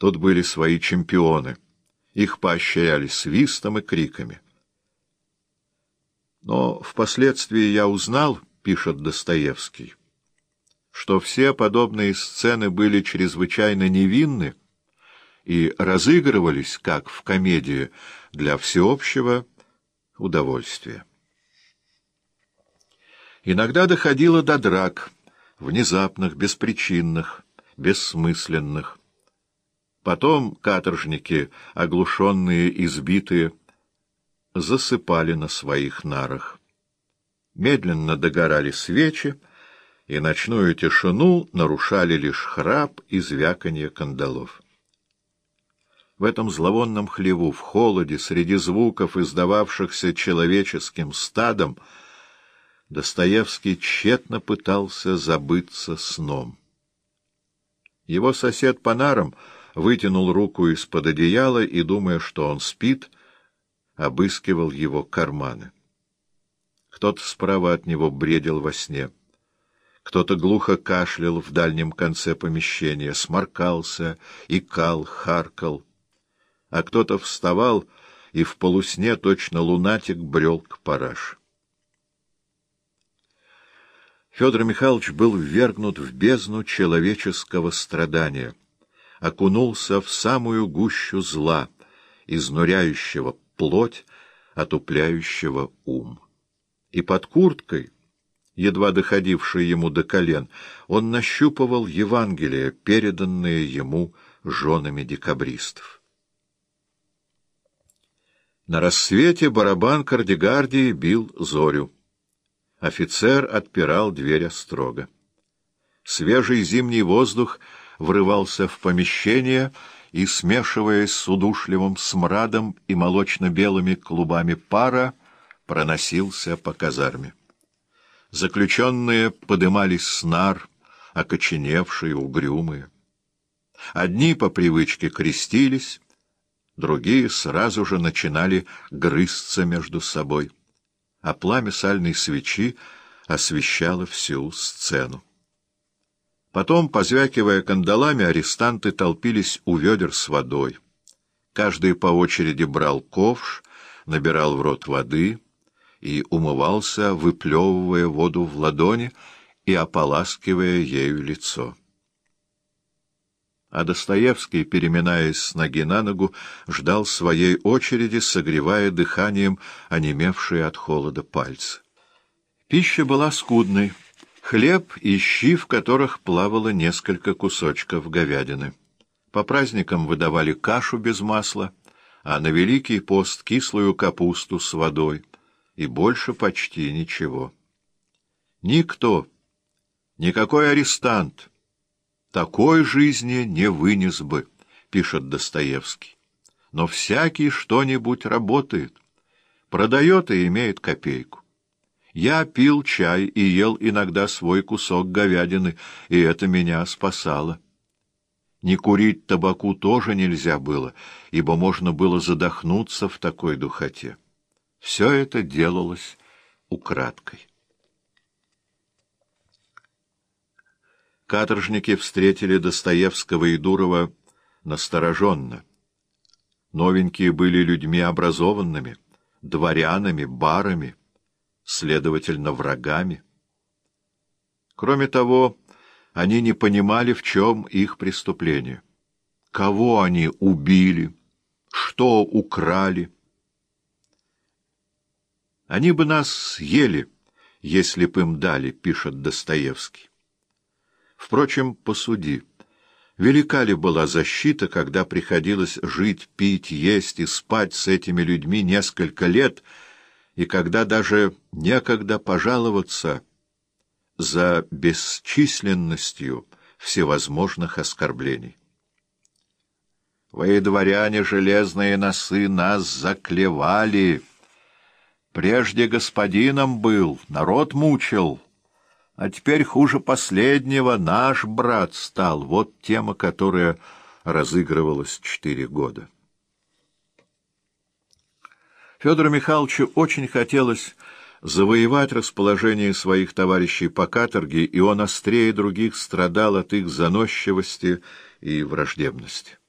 Тут были свои чемпионы. Их поощряли свистом и криками. Но впоследствии я узнал, пишет Достоевский, что все подобные сцены были чрезвычайно невинны и разыгрывались, как в комедии, для всеобщего удовольствия. Иногда доходило до драк, внезапных, беспричинных, бессмысленных. Потом каторжники, оглушенные, избитые, засыпали на своих нарах. Медленно догорали свечи, и ночную тишину нарушали лишь храп и звяканье кандалов. В этом зловонном хлеву, в холоде, среди звуков, издававшихся человеческим стадом, Достоевский тщетно пытался забыться сном. Его сосед по нарам вытянул руку из-под одеяла и, думая, что он спит, обыскивал его карманы. Кто-то справа от него бредил во сне. Кто-то глухо кашлял в дальнем конце помещения, сморкался, икал, харкал. А кто-то вставал и в полусне точно лунатик брел к параше. Федор Михайлович был ввергнут в бездну человеческого страдания, окунулся в самую гущу зла, изнуряющего плоть, отупляющего ум. И под курткой, едва доходившей ему до колен, он нащупывал Евангелие, переданное ему женами декабристов. На рассвете барабан Кардегардии бил зорю. Офицер отпирал дверь острога. Свежий зимний воздух врывался в помещение и, смешиваясь с удушливым смрадом и молочно-белыми клубами пара, проносился по казарме. Заключенные подымались с нар, окоченевшие, угрюмые. Одни по привычке крестились, другие сразу же начинали грызться между собой, а пламя сальной свечи освещало всю сцену. Потом, позвякивая кандалами, арестанты толпились у ведер с водой. Каждый по очереди брал ковш, набирал в рот воды и умывался, выплевывая воду в ладони и ополаскивая ею лицо. А Достоевский, переминаясь с ноги на ногу, ждал своей очереди, согревая дыханием онемевшие от холода пальцы. Пища была скудной. Хлеб и щи, в которых плавало несколько кусочков говядины. По праздникам выдавали кашу без масла, а на Великий пост кислую капусту с водой, и больше почти ничего. Никто, никакой арестант такой жизни не вынес бы, пишет Достоевский. Но всякий что-нибудь работает, продает и имеет копейку. Я пил чай и ел иногда свой кусок говядины, и это меня спасало. Не курить табаку тоже нельзя было, ибо можно было задохнуться в такой духоте. Все это делалось украдкой. Каторжники встретили Достоевского и Дурова настороженно. Новенькие были людьми образованными, дворянами, барами, следовательно, врагами. Кроме того, они не понимали, в чем их преступление. Кого они убили, что украли. «Они бы нас съели, если б им дали», — пишет Достоевский. Впрочем, посуди, велика ли была защита, когда приходилось жить, пить, есть и спать с этими людьми несколько лет, и когда даже некогда пожаловаться за бесчисленностью всевозможных оскорблений. «Вы, дворяне, железные носы, нас заклевали. Прежде господином был, народ мучил, а теперь хуже последнего наш брат стал». Вот тема, которая разыгрывалась 4 года. Федору Михайловичу очень хотелось завоевать расположение своих товарищей по каторге, и он острее других страдал от их заносчивости и враждебности.